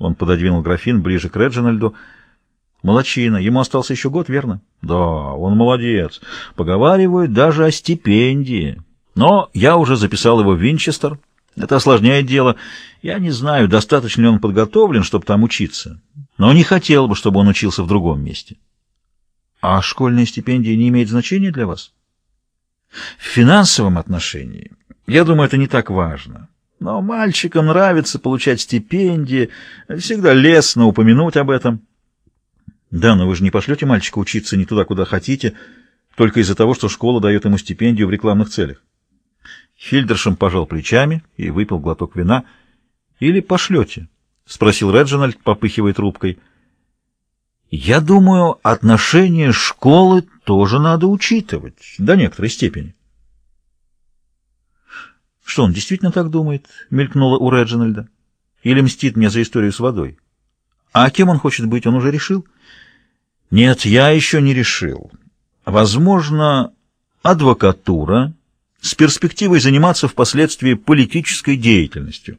Он пододвинул графин ближе к Реджинальду. Молодчина. Ему остался еще год, верно? Да, он молодец. Поговаривают даже о стипендии. Но я уже записал его в Винчестер. Это осложняет дело. Я не знаю, достаточно ли он подготовлен, чтобы там учиться. Но не хотел бы, чтобы он учился в другом месте. А школьная стипендия не имеет значения для вас? В финансовом отношении, я думаю, это не так важно. Но мальчикам нравится получать стипендии. Всегда лестно упомянуть об этом. Да, но вы же не пошлете мальчика учиться не туда, куда хотите, только из-за того, что школа дает ему стипендию в рекламных целях. Хильдершем пожал плечами и выпил глоток вина. «Или пошлете?» — спросил Реджинальд, попыхивая трубкой. «Я думаю, отношение школы тоже надо учитывать, до некоторой степени». «Что, он действительно так думает?» — мелькнуло у Реджинальда. «Или мстит мне за историю с водой? А кем он хочет быть, он уже решил?» «Нет, я еще не решил. Возможно, адвокатура с перспективой заниматься впоследствии политической деятельностью».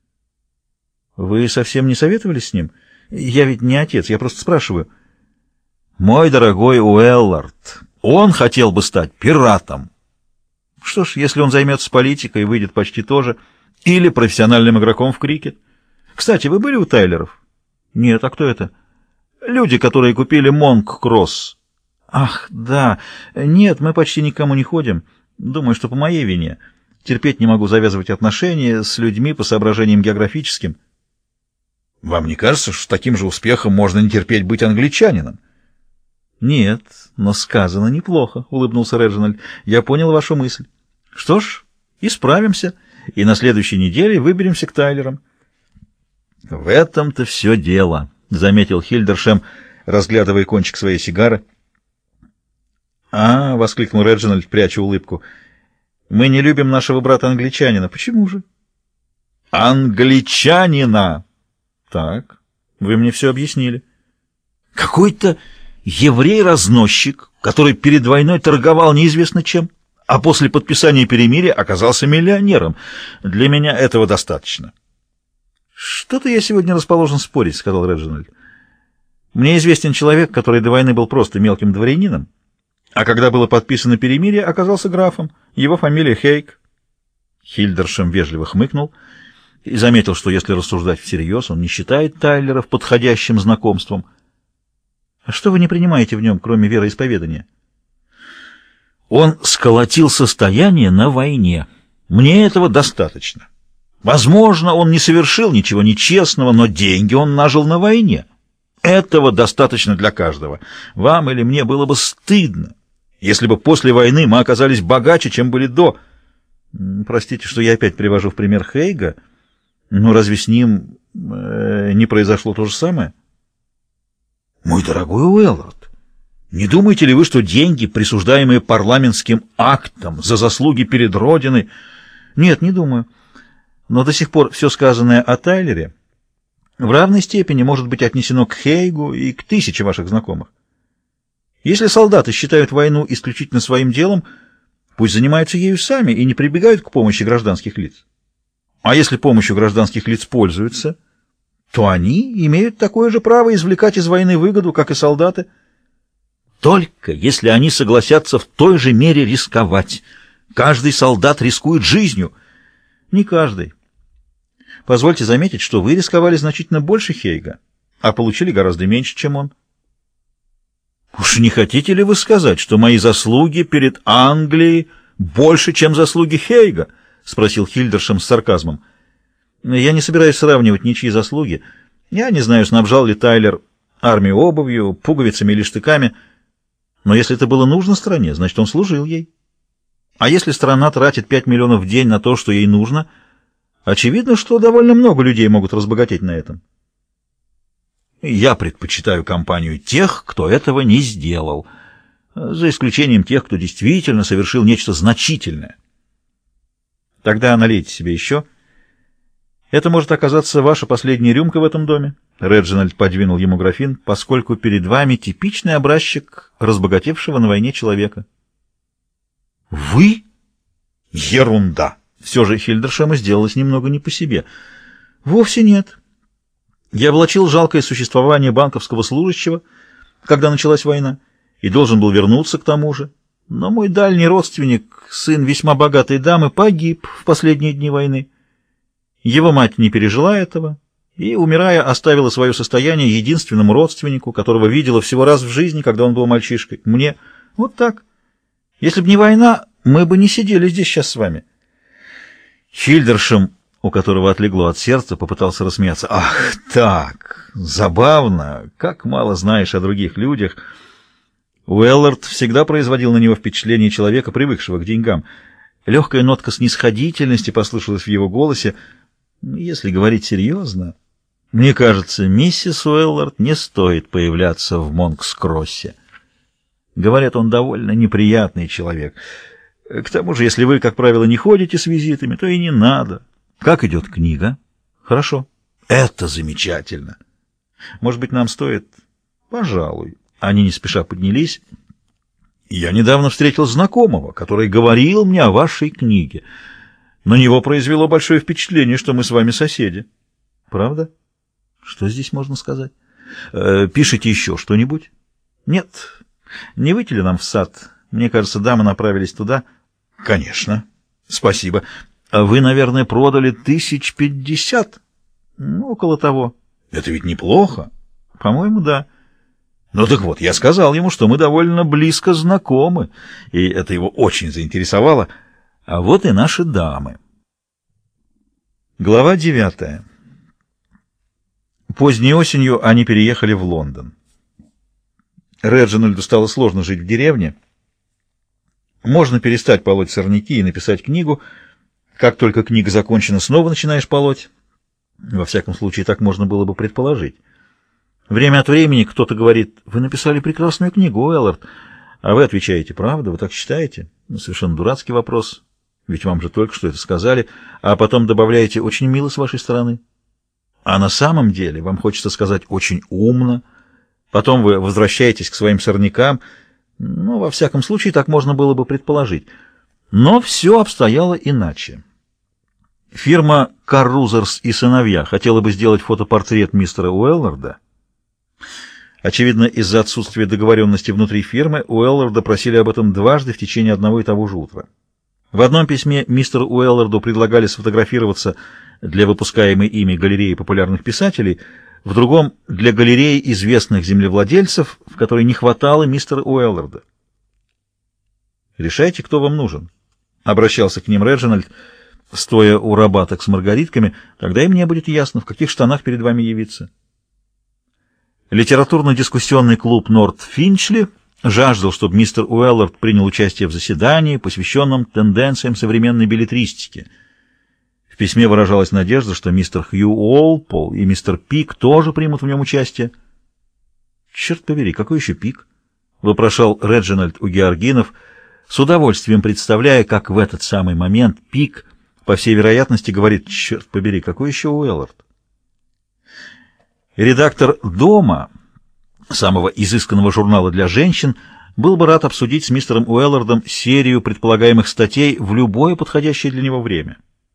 «Вы совсем не советовались с ним? Я ведь не отец, я просто спрашиваю». «Мой дорогой Уэллард, он хотел бы стать пиратом». «Что ж, если он займется политикой, выйдет почти то же. Или профессиональным игроком в крикет. Кстати, вы были у Тайлеров?» «Нет, а кто это?» «Люди, которые купили Монк-Кросс». «Ах, да. Нет, мы почти никому не ходим. Думаю, что по моей вине. Терпеть не могу завязывать отношения с людьми по соображениям географическим». «Вам не кажется, что с таким же успехом можно не терпеть быть англичанином?» «Нет, но сказано неплохо», — улыбнулся Реджинальд. «Я понял вашу мысль. Что ж, исправимся, и на следующей неделе выберемся к Тайлерам». «В этом-то все дело», — заметил Хильдершем, разглядывая кончик своей сигары. «А, — воскликнул Реджинальд, пряча улыбку, — мы не любим нашего брата-англичанина. Почему же?» «Англичанина!» «Так, вы мне все объяснили». «Какой-то еврей-разносчик, который перед войной торговал неизвестно чем, а после подписания перемирия оказался миллионером. Для меня этого достаточно». «Что-то я сегодня расположен спорить», — сказал Реджинальд. «Мне известен человек, который до войны был просто мелким дворянином, а когда было подписано перемирие, оказался графом. Его фамилия Хейг». Хильдершем вежливо хмыкнул и заметил, что если рассуждать всерьез, он не считает Тайлеров подходящим знакомством. «А что вы не принимаете в нем, кроме вероисповедания?» «Он сколотил состояние на войне. Мне этого достаточно. Возможно, он не совершил ничего нечестного, но деньги он нажил на войне. Этого достаточно для каждого. Вам или мне было бы стыдно, если бы после войны мы оказались богаче, чем были до». «Простите, что я опять привожу в пример Хейга, но разве с ним не произошло то же самое?» «Мой дорогой Уэллард, не думаете ли вы, что деньги, присуждаемые парламентским актом за заслуги перед Родиной...» «Нет, не думаю. Но до сих пор все сказанное о Тайлере в равной степени может быть отнесено к Хейгу и к тысяче ваших знакомых. Если солдаты считают войну исключительно своим делом, пусть занимаются ею сами и не прибегают к помощи гражданских лиц. А если помощью гражданских лиц пользуются, то они имеют такое же право извлекать из войны выгоду, как и солдаты. Только если они согласятся в той же мере рисковать. Каждый солдат рискует жизнью». «Не каждый. Позвольте заметить, что вы рисковали значительно больше Хейга, а получили гораздо меньше, чем он». «Уж не хотите ли вы сказать, что мои заслуги перед Англией больше, чем заслуги Хейга?» — спросил Хильдершем с сарказмом. «Я не собираюсь сравнивать ничьи заслуги. Я не знаю, снабжал ли Тайлер армию обувью, пуговицами или штыками. Но если это было нужно стране, значит, он служил ей. А если страна тратит 5 миллионов в день на то, что ей нужно, очевидно, что довольно много людей могут разбогатеть на этом. Я предпочитаю компанию тех, кто этого не сделал, за исключением тех, кто действительно совершил нечто значительное. Тогда налейте себе еще. Это может оказаться ваша последняя рюмка в этом доме». Реджинальд подвинул ему графин, «поскольку перед вами типичный образчик разбогатевшего на войне человека». «Вы? Ерунда!» Все же Хильдершему сделалось немного не по себе. «Вовсе нет. Я влачил жалкое существование банковского служащего, когда началась война, и должен был вернуться к тому же. Но мой дальний родственник, сын весьма богатой дамы, погиб в последние дни войны. Его мать не пережила этого и, умирая, оставила свое состояние единственному родственнику, которого видела всего раз в жизни, когда он был мальчишкой. Мне. Вот так. Если бы не война, мы бы не сидели здесь сейчас с вами. Хильдершем, у которого отлегло от сердца, попытался рассмеяться. «Ах, так! Забавно! Как мало знаешь о других людях!» Уэллард всегда производил на него впечатление человека, привыкшего к деньгам. Легкая нотка снисходительности послышалась в его голосе. «Если говорить серьезно, мне кажется, миссис Уэллард не стоит появляться в Монкс-Кроссе. Говорят, он довольно неприятный человек. К тому же, если вы, как правило, не ходите с визитами, то и не надо. Как идет книга? Хорошо. Это замечательно. Может быть, нам стоит? Пожалуй». Они не спеша поднялись. «Я недавно встретил знакомого, который говорил мне о вашей книге. На него произвело большое впечатление, что мы с вами соседи». «Правда? Что здесь можно сказать? Пишите еще что-нибудь?» «Нет. Не выйти ли нам в сад? Мне кажется, дамы направились туда». «Конечно. Спасибо. А вы, наверное, продали 50. Ну, около того». «Это ведь неплохо». «По-моему, да». «Ну так вот, я сказал ему, что мы довольно близко знакомы, и это его очень заинтересовало. А вот и наши дамы». Глава 9. Поздней осенью они переехали в Лондон. Реджинальду стало сложно жить в деревне. Можно перестать полоть сорняки и написать книгу. Как только книга закончена, снова начинаешь полоть. Во всяком случае, так можно было бы предположить. Время от времени кто-то говорит: «Вы написали прекрасную книгу, Уэллард». А вы отвечаете: «Правда? Вы так считаете?» Совершенно дурацкий вопрос, ведь вам же только что это сказали. А потом добавляете: «Очень мило с вашей стороны». А на самом деле вам хочется сказать: «Очень умно». Потом вы возвращаетесь к своим сорнякам. Ну, во всяком случае, так можно было бы предположить. Но все обстояло иначе. Фирма «Каррузерс и сыновья» хотела бы сделать фотопортрет мистера Уэлларда. Очевидно, из-за отсутствия договоренности внутри фирмы Уэлларда просили об этом дважды в течение одного и того же утра. В одном письме мистеру Уэлларду предлагали сфотографироваться для выпускаемой ими галереи популярных писателей, в другом — для галереи известных землевладельцев, в которой не хватало мистера Уэлларда. «Решайте, кто вам нужен», — обращался к ним Реджинальд, стоя у рабаток с маргаритками. «Тогда и мне будет ясно, в каких штанах перед вами явиться». Литературно-дискуссионный клуб «Норт Финчли» жаждал, чтобы мистер Уэллард принял участие в заседании, посвященном тенденциям современной беллетристики. В письме выражалась надежда, что мистер Хью Уолпол и мистер Пик тоже примут в нем участие. «Черт побери, какой еще Пик?» — вопрошал Реджинальд у Георгинов, с удовольствием представляя, как в этот самый момент Пик, по всей вероятности, говорит: «Черт побери, какой еще Уэллард?» Редактор «Дома», самого изысканного журнала для женщин, был бы рад обсудить с мистером Уэллардом серию предполагаемых статей в любое подходящее для него время.